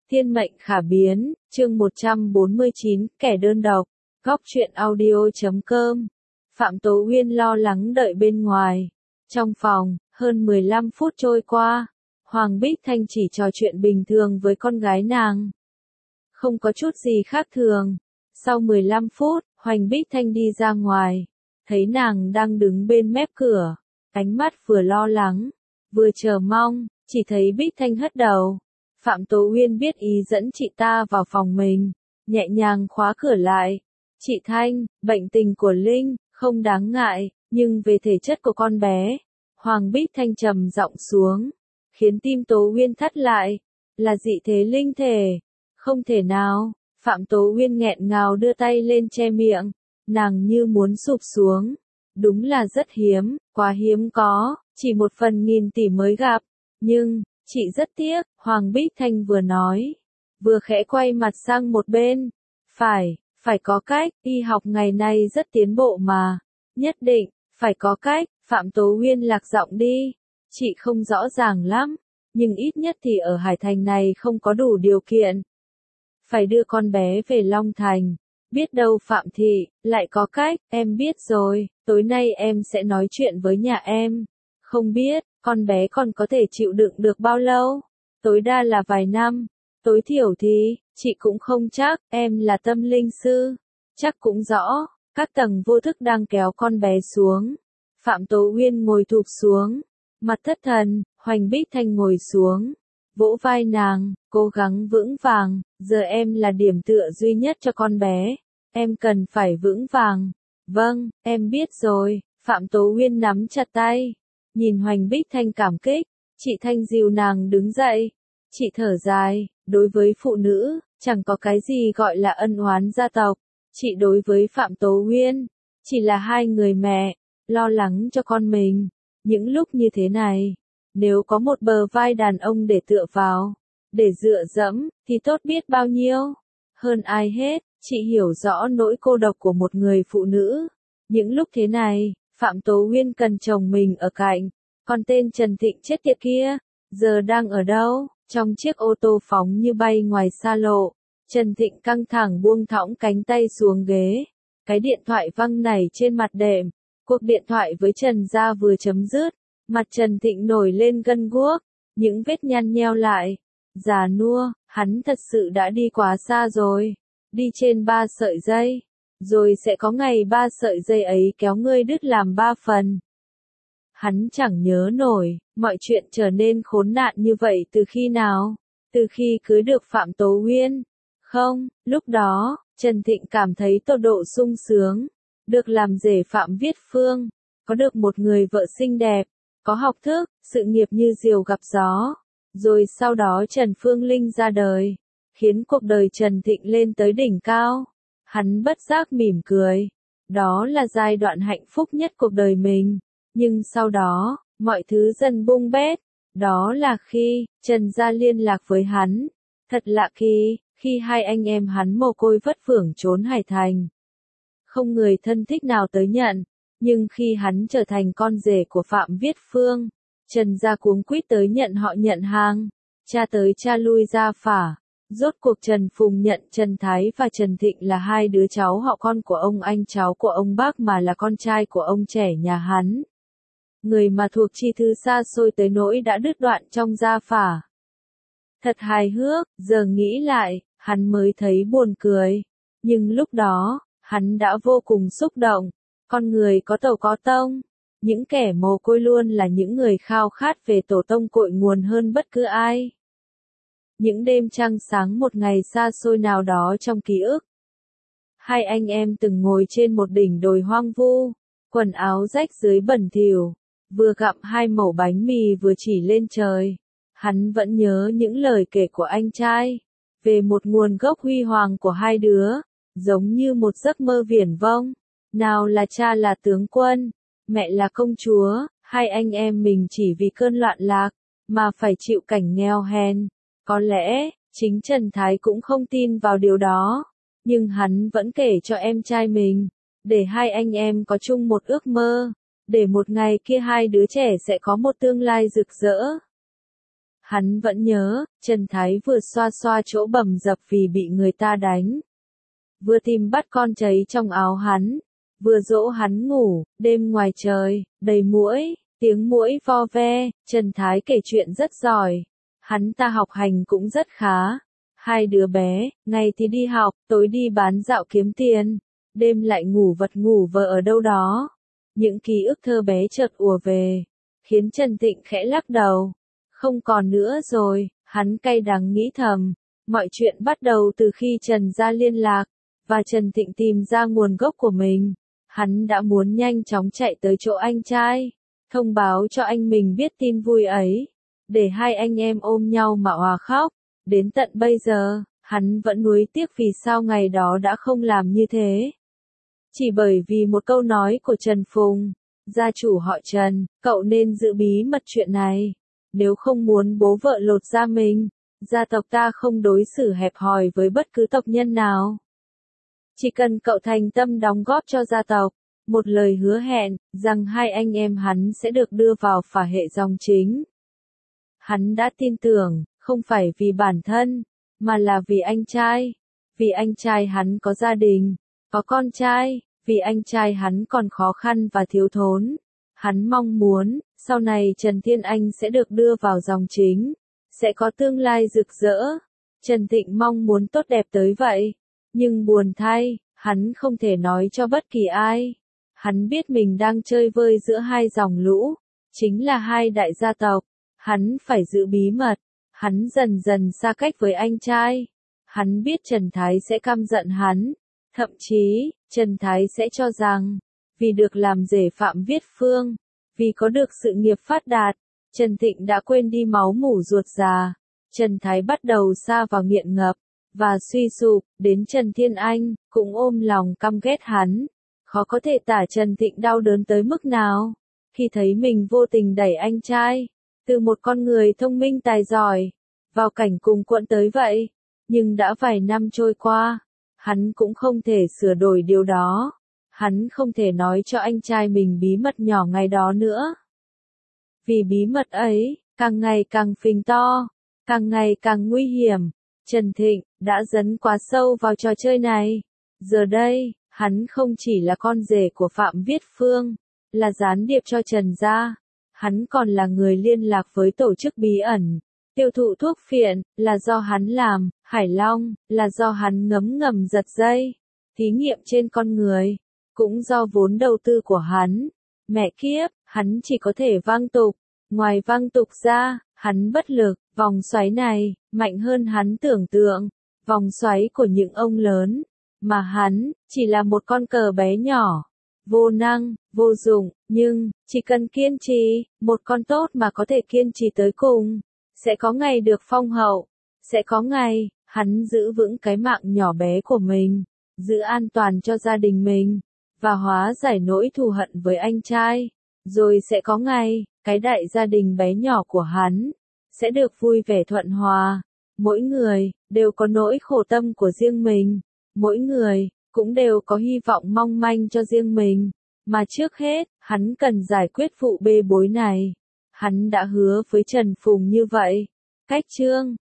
Thiên mệnh khả biến, chương 149, kẻ đơn độc, góc truyện audio.com. Phạm Tố Uyên lo lắng đợi bên ngoài. Trong phòng, hơn 15 phút trôi qua, Hoàng Bích Thanh chỉ trò chuyện bình thường với con gái nàng. Không có chút gì khác thường. Sau 15 phút, Hoàng Bích Thanh đi ra ngoài, thấy nàng đang đứng bên mép cửa, ánh mắt vừa lo lắng, vừa chờ mong, chỉ thấy Bích Thanh hất đầu. Phạm Tố Uyên biết ý dẫn chị ta vào phòng mình, nhẹ nhàng khóa cửa lại. Chị Thanh, bệnh tình của Linh, không đáng ngại, nhưng về thể chất của con bé. Hoàng Bích Thanh trầm giọng xuống, khiến tim Tố Uyên thắt lại. Là dị thế linh thể. Không thể nào. Phạm Tố Uyên nghẹn ngào đưa tay lên che miệng, nàng như muốn sụp xuống. Đúng là rất hiếm, quá hiếm có, chỉ 1/1000 tỷ mới gặp. Nhưng, chị rất tiếc, Hoàng Bích Thanh vừa nói, vừa khẽ quay mặt sang một bên. Phải có cách, y học ngày nay rất tiến bộ mà. Nhất định, phải có cách. Phạm Tố Uyên lạc giọng đi. Chị không rõ ràng lắm, nhưng ít nhất thì ở Hải Thành này không có đủ điều kiện. Phải đưa con bé về Long Thành. Biết đâu Phạm Thị lại có cách. Em biết rồi, tối nay em sẽ nói chuyện với nhà em. Không biết, con bé còn có thể chịu đựng được bao lâu? Tối đa là vài năm. Tối thiểu thì, chị cũng không chắc. Em là tâm linh sư, chắc cũng rõ. Các tầng vô thức đang kéo con bé xuống. Phạm Tố Uyên ngồi thụp xuống, mặt thất thần. Hoành Bích Thanh ngồi xuống, vỗ vai nàng, cố gắng vững vàng. Giờ em là điểm tựa duy nhất cho con bé. Em cần phải vững vàng. Vâng, em biết rồi. Phạm Tố Uyên nắm chặt tay, nhìn Hoành Bích Thanh cảm kích. Chị Thanh dìu nàng đứng dậy. Chị thở dài, đối với phụ nữ, chẳng có cái gì gọi là ân oán gia tộc. Chị đối với Phạm Tố Uyên, chỉ là hai người mẹ, lo lắng cho con mình. Những lúc như thế này, nếu có một bờ vai đàn ông để tựa vào, để dựa dẫm, thì tốt biết bao nhiêu. Hơn ai hết, chị hiểu rõ nỗi cô độc của một người phụ nữ. Những lúc thế này, Phạm Tố Uyên cần chồng mình ở cạnh. Còn tên Trần Thịnh chết tiệt kia, giờ đang ở đâu? Trong chiếc ô tô phóng như bay ngoài xa lộ, Trần Thịnh căng thẳng buông thõng cánh tay xuống ghế. Cái điện thoại văng nảy trên mặt đệm. Cuộc điện thoại với Trần gia vừa chấm dứt, mặt Trần Thịnh nổi lên gân guốc, những vết nhăn nheo lại. Già nua, hắn thật sự đã đi quá xa rồi. Đi trên 3 sợi dây, rồi sẽ có ngày 3 sợi dây ấy kéo ngươi đứt làm 3 phần. Hắn chẳng nhớ nổi, mọi chuyện trở nên khốn nạn như vậy từ khi nào? Từ khi cưới được Phạm Tố Uyên? Không, lúc đó, Trần Thịnh cảm thấy tột độ sung sướng. Được làm rể Phạm Viết Phương, có được một người vợ xinh đẹp, có học thức, sự nghiệp như diều gặp gió. Rồi sau đó Trần Phương Linh ra đời, khiến cuộc đời Trần Thịnh lên tới đỉnh cao. Hắn bất giác mỉm cười. Đó là giai đoạn hạnh phúc nhất cuộc đời mình. Nhưng sau đó, mọi thứ dần bung bét. Đó là khi Trần gia liên lạc với hắn. Thật lạ kỳ, khi hai anh em hắn mồ côi vất vưởng trốn Hải Thành, không người thân thích nào tới nhận. Nhưng khi hắn trở thành con rể của Phạm Viết Phương, Trần gia cuống quýt tới nhận họ nhận hàng. Cha tới cha lui ra phả. Rốt cuộc Trần Phùng nhận Trần Thái và Trần Thịnh là hai đứa cháu họ con của ông anh cháu của ông bác mà là con trai của ông trẻ nhà hắn. Người mà thuộc chi thư xa xôi tới nỗi đã đứt đoạn trong gia phả. Thật hài hước, giờ nghĩ lại, hắn mới thấy buồn cười. Nhưng lúc đó, hắn đã vô cùng xúc động. Con người có tổ có tông. Những kẻ mồ côi luôn là những người khao khát về tổ tông cội nguồn hơn bất cứ ai. Những đêm trăng sáng một ngày xa xôi nào đó trong ký ức. Hai anh em từng ngồi trên một đỉnh đồi hoang vu, quần áo rách dưới bẩn thỉu, vừa gặm 2 mẩu bánh mì vừa chỉ lên trời. Hắn vẫn nhớ những lời kể của anh trai, về một nguồn gốc huy hoàng của hai đứa, giống như một giấc mơ viển vông. Nào là cha là tướng quân, mẹ là công chúa, hai anh em mình chỉ vì cơn loạn lạc, mà phải chịu cảnh nghèo hèn. Có lẽ, chính Trần Thái cũng không tin vào điều đó, nhưng hắn vẫn kể cho em trai mình, để hai anh em có chung một ước mơ, để một ngày kia hai đứa trẻ sẽ có một tương lai rực rỡ. Hắn vẫn nhớ, Trần Thái vừa xoa xoa chỗ bầm dập vì bị người ta đánh. Vừa tìm bắt con cháy trong áo hắn. Vừa dỗ hắn ngủ, đêm ngoài trời, đầy muỗi, tiếng muỗi vo ve, Trần Thái kể chuyện rất giỏi. Hắn ta học hành cũng rất khá. Hai đứa bé, ngày thì đi học, tối đi bán dạo kiếm tiền, đêm lại ngủ vật ngủ vờ ở đâu đó. Những ký ức thơ bé chợt ùa về, khiến Trần Thịnh khẽ lắc đầu. Không còn nữa rồi, hắn cay đắng nghĩ thầm. Mọi chuyện bắt đầu từ khi Trần gia liên lạc, và Trần Thịnh tìm ra nguồn gốc của mình. Hắn đã muốn nhanh chóng chạy tới chỗ anh trai, thông báo cho anh mình biết tin vui ấy, để hai anh em ôm nhau mà òa khóc. Đến tận bây giờ, hắn vẫn nuối tiếc vì sao ngày đó đã không làm như thế. Chỉ bởi vì một câu nói của Trần Phùng, gia chủ họ Trần, cậu nên giữ bí mật chuyện này. Nếu không muốn bố vợ lột da mình, gia tộc ta không đối xử hẹp hòi với bất cứ tộc nhân nào. Chỉ cần cậu thành tâm đóng góp cho gia tộc, một lời hứa hẹn, rằng hai anh em hắn sẽ được đưa vào phả hệ dòng chính. Hắn đã tin tưởng, không phải vì bản thân, mà là vì anh trai. Vì anh trai hắn có gia đình, có con trai, vì anh trai hắn còn khó khăn và thiếu thốn. Hắn mong muốn, sau này Trần Thiên Anh sẽ được đưa vào dòng chính, sẽ có tương lai rực rỡ. Trần Thịnh mong muốn tốt đẹp tới vậy, nhưng buồn thay, hắn không thể nói cho bất kỳ ai. Hắn biết mình đang chơi vơi giữa hai dòng lũ, chính là hai đại gia tộc. Hắn phải giữ bí mật, hắn dần dần xa cách với anh trai. Hắn biết Trần Thái sẽ căm giận hắn, thậm chí, Trần Thái sẽ cho rằng, vì được làm rể Phạm Viết Phương, vì có được sự nghiệp phát đạt, Trần Thịnh đã quên đi máu mủ ruột già. Trần Thái bắt đầu sa vào nghiện ngập, và suy sụp, đến Trần Thiên Anh, cũng ôm lòng căm ghét hắn. Khó có thể tả Trần Thịnh đau đớn tới mức nào, khi thấy mình vô tình đẩy anh trai, từ một con người thông minh tài giỏi, vào cảnh cùng quẫn tới vậy. Nhưng đã vài năm trôi qua, hắn cũng không thể sửa đổi điều đó. Hắn không thể nói cho anh trai mình bí mật nhỏ ngày đó nữa. Vì bí mật ấy, càng ngày càng phình to, càng ngày càng nguy hiểm. Trần Thịnh đã dấn quá sâu vào trò chơi này. Giờ đây, hắn không chỉ là con rể của Phạm Viết Phương, là gián điệp cho Trần gia. Hắn còn là người liên lạc với tổ chức bí ẩn. Tiêu thụ thuốc phiện, là do hắn làm. Hải Long, là do hắn ngấm ngầm giật dây. Thí nghiệm trên con người, cũng do vốn đầu tư của hắn. Mẹ kiếp, hắn chỉ có thể văng tục. Ngoài văng tục ra, hắn bất lực. Vòng xoáy này, mạnh hơn hắn tưởng tượng. Vòng xoáy của những ông lớn. Mà hắn, chỉ là một con cờ bé nhỏ. Vô năng, vô dụng, nhưng, chỉ cần kiên trì, một con tốt mà có thể kiên trì tới cùng, sẽ có ngày được phong hậu. Sẽ có ngày, hắn giữ vững cái mạng nhỏ bé của mình, giữ an toàn cho gia đình mình, và hóa giải nỗi thù hận với anh trai. Rồi sẽ có ngày, cái đại gia đình bé nhỏ của hắn, sẽ được vui vẻ thuận hòa. Mỗi người, đều có nỗi khổ tâm của riêng mình. Mỗi người, cũng đều có hy vọng mong manh cho riêng mình. Mà trước hết, hắn cần giải quyết vụ bê bối này. Hắn đã hứa với Trần Phùng như vậy. Cách chương